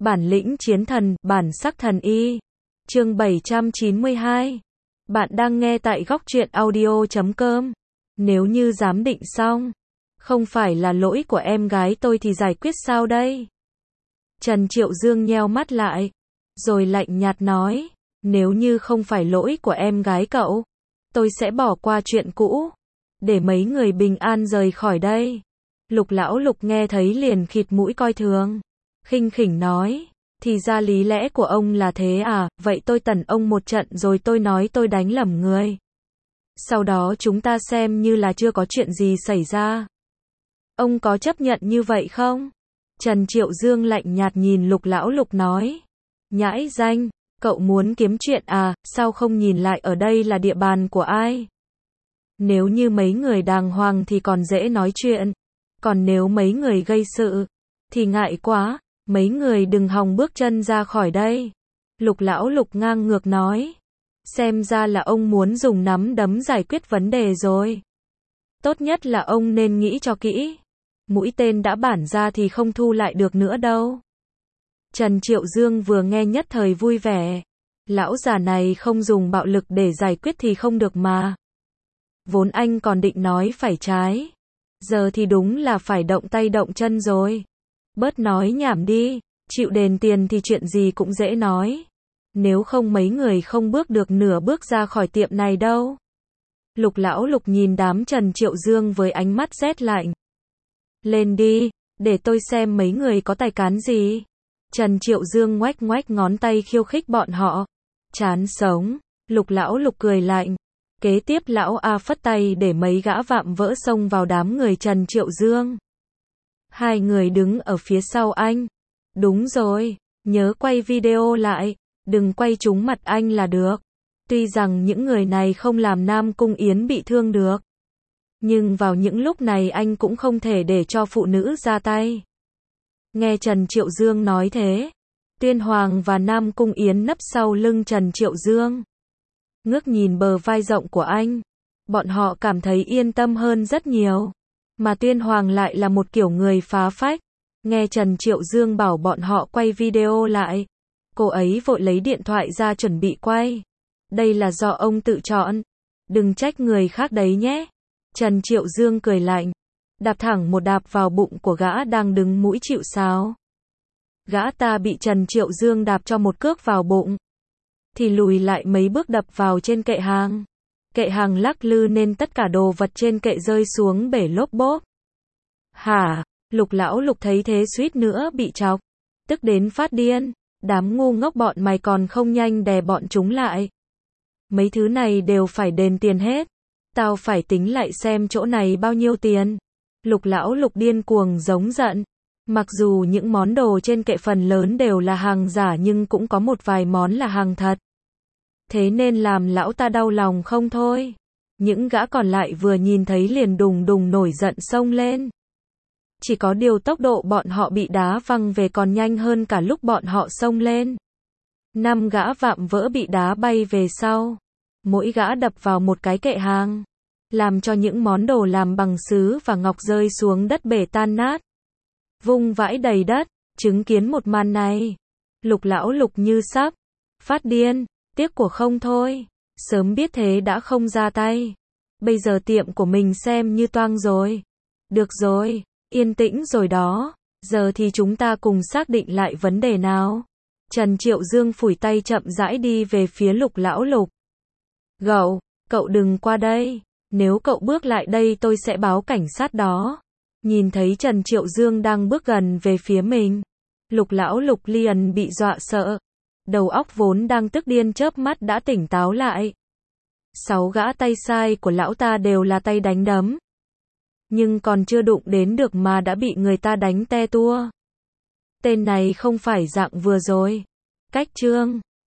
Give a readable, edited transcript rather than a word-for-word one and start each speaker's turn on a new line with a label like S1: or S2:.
S1: Bản lĩnh chiến thần, bản sắc thần y. Chương 792. Bạn đang nghe tại góc truyện audio.com. Nếu như giám định xong, không phải là lỗi của em gái tôi thì giải quyết sao đây? Trần Triệu Dương nheo mắt lại, rồi lạnh nhạt nói, nếu như không phải lỗi của em gái cậu, tôi sẽ bỏ qua chuyện cũ, để mấy người bình an rời khỏi đây. Lục Lão Lục nghe thấy liền khịt mũi coi thường, khinh khỉnh nói, thì ra lý lẽ của ông là thế à, vậy tôi tẩn ông một trận rồi tôi nói tôi đánh lầm người. Sau đó chúng ta xem như là chưa có chuyện gì xảy ra. Ông có chấp nhận như vậy không? Trần Triệu Dương lạnh nhạt nhìn Lục Lão Lục nói, nhãi danh, cậu muốn kiếm chuyện à, sao không nhìn lại ở đây là địa bàn của ai? Nếu như mấy người đàng hoàng thì còn dễ nói chuyện, còn nếu mấy người gây sự, thì ngại quá, mấy người đừng hòng bước chân ra khỏi đây. Lục Lão Lục ngang ngược nói, xem ra là ông muốn dùng nắm đấm giải quyết vấn đề rồi. Tốt nhất là ông nên nghĩ cho kỹ, mũi tên đã bản ra thì không thu lại được nữa đâu. Trần Triệu Dương vừa nghe nhất thời vui vẻ, lão già này không dùng bạo lực để giải quyết thì không được mà. Vốn anh còn định nói phải trái, giờ thì đúng là phải động tay động chân rồi. Bớt nói nhảm đi, chịu đền tiền thì chuyện gì cũng dễ nói. Nếu không mấy người không bước được nửa bước ra khỏi tiệm này đâu. Lục Lão Lục nhìn đám Trần Triệu Dương với ánh mắt rét lạnh. Lên đi, để tôi xem mấy người có tài cán gì. Trần Triệu Dương ngoách ngoách ngón tay khiêu khích bọn họ. Chán sống, Lục Lão Lục cười lạnh. Kế tiếp lão A phất tay để mấy gã vạm vỡ xông vào đám người Trần Triệu Dương. Hai người đứng ở phía sau anh. Đúng rồi, nhớ quay video lại, đừng quay trúng mặt anh là được. Tuy rằng những người này không làm Nam Cung Yến bị thương được, nhưng vào những lúc này anh cũng không thể để cho phụ nữ ra tay. Nghe Trần Triệu Dương nói thế, Tuyên Hoàng và Nam Cung Yến nấp sau lưng Trần Triệu Dương, ngước nhìn bờ vai rộng của anh, bọn họ cảm thấy yên tâm hơn rất nhiều. Mà Tuyên Hoàng lại là một kiểu người phá phách. Nghe Trần Triệu Dương bảo bọn họ quay video lại, cô ấy vội lấy điện thoại ra chuẩn bị quay. Đây là do ông tự chọn, đừng trách người khác đấy nhé. Trần Triệu Dương cười lạnh, đạp thẳng một đạp vào bụng của gã đang đứng mũi chịu sào. Gã ta bị Trần Triệu Dương đạp cho một cước vào bụng, thì lùi lại mấy bước đập vào trên kệ hàng. Kệ hàng lắc lư nên tất cả đồ vật trên kệ rơi xuống bể lốp bốp. Hả? Lục Lão Lục thấy thế suýt nữa bị chọc, tức đến phát điên. Đám ngu ngốc bọn mày còn không nhanh đè bọn chúng lại. Mấy thứ này đều phải đền tiền hết. Tao phải tính lại xem chỗ này bao nhiêu tiền. Lục Lão Lục điên cuồng giống giận. Mặc dù những món đồ trên kệ phần lớn đều là hàng giả nhưng cũng có một vài món là hàng thật. Thế nên làm lão ta đau lòng không thôi. Những gã còn lại vừa nhìn thấy liền đùng đùng nổi giận xông lên. Chỉ có điều tốc độ bọn họ bị đá văng về còn nhanh hơn cả lúc bọn họ xông lên. 5 gã vạm vỡ bị đá bay về sau. Mỗi gã đập vào một cái kệ hàng, làm cho những món đồ làm bằng sứ và ngọc rơi xuống đất bể tan nát, vung vãi đầy đất. Chứng kiến một màn này, Lục Lão Lục như sắp phát điên. Tiếc của không thôi, sớm biết thế đã không ra tay. Bây giờ tiệm của mình xem như toang rồi. Được rồi, yên tĩnh rồi đó, giờ thì chúng ta cùng xác định lại vấn đề nào. Trần Triệu Dương phủi tay chậm rãi đi về phía Lục Lão Lục. Cậu đừng qua đây, nếu cậu bước lại đây tôi sẽ báo cảnh sát đó. Nhìn thấy Trần Triệu Dương đang bước gần về phía mình, Lục Lão Lục liền bị dọa sợ. Đầu óc vốn đang tức điên chớp mắt đã tỉnh táo lại. 6 gã tay sai của lão ta đều là tay đánh đấm, nhưng còn chưa đụng đến được mà đã bị người ta đánh te tua. Tên này không phải dạng vừa rồi. Cách chương